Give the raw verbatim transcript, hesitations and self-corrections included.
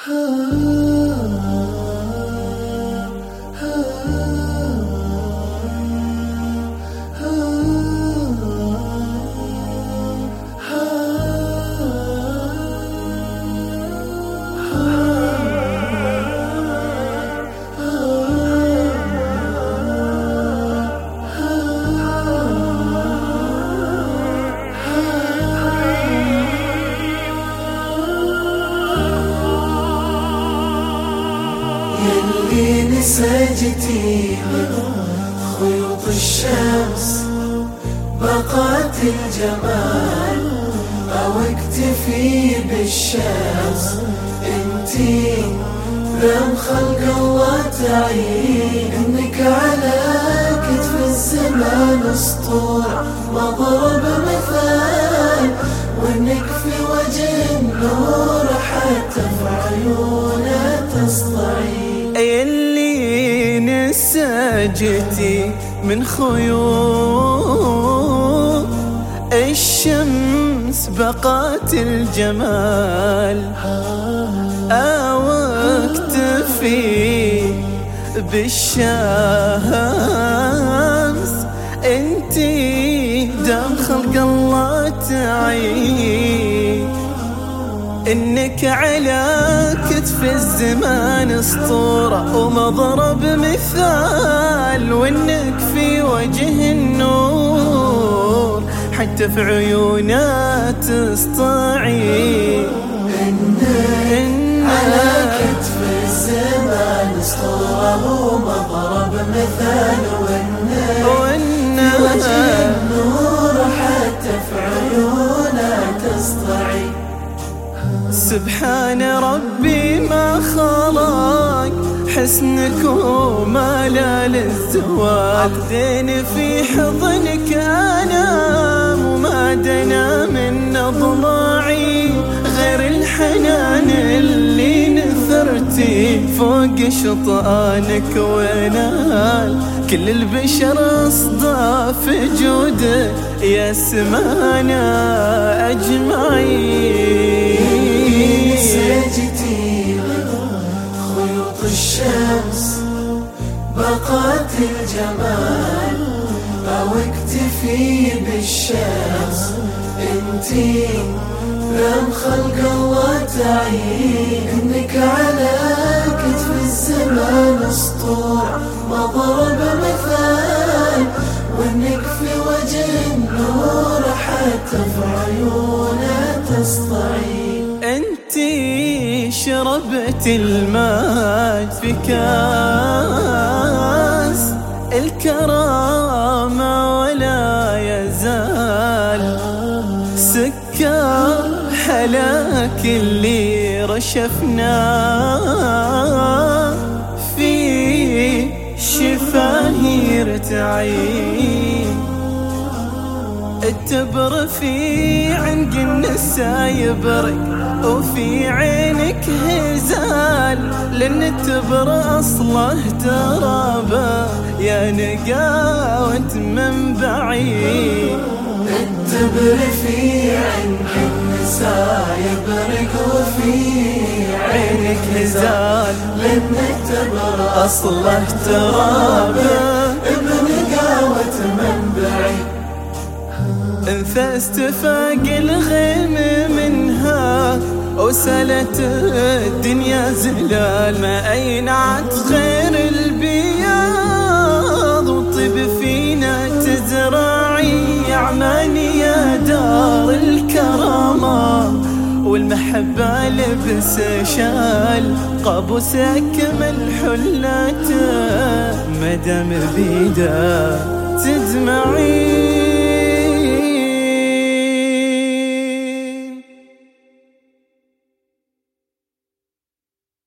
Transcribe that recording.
يلي نسجتي من خيوط الشمس بقات الجمال أو اكتفي بالشمس انتي لم خلق الله تعين انك على كتف الزمان اسطورة مضرب مثال وانك في وجه النور حتى في عيونه تسطعين. يلي نسجتي من خيوط الشمس بقات الجمال أو اكتفي بالشمس انتي دام خلق الله تعين انك على كتف الزمان اسطورة ومضرب مثال وانك في وجه النور حتى في عيونها تسطعي. إن على كتف الزمان اسطورة ومضرب مثال وانك في وجه النور حتى في عيونها تسطعي. سبحان ربي ما خلق حسنك وما لا للزواج عقدين في حضنك أنام وما دنا من ضلوعي غير الحنان اللي نثرتي فوق شطانك ونال كل البشر أصداف جودك يا سمانا أجمعين. سجتي خيوط الشمس بقات الجمال أو اكتفي بالشمس انتي لم خلق الله تعين انك على كتف الزمان اسطورة مضرب مثال وانك في وجه النور حتى في عيونه تسطعي. انتي شربت الماء في كاس الكرامة ولا يزال سكر حلاك اللي رشفناه في شفاهير تعين التبر في عنق النسا يبرق وفي عينك هزال لأن التبر أصله ترابه يا نقاوة منبعي. التبر في عنق النسا يبرق وفي عينك هزال لأن التبر أصله ترابه بنقاوة منبعي. انثى استفاق الغيم منها وسالت الدنيا زلال ما أينعت غير البياض وطب فينا تزرعي عماني يا دار الكرامة والمحبة لبس شال قابوس أكمل حلاته مدام بيده تدمعي.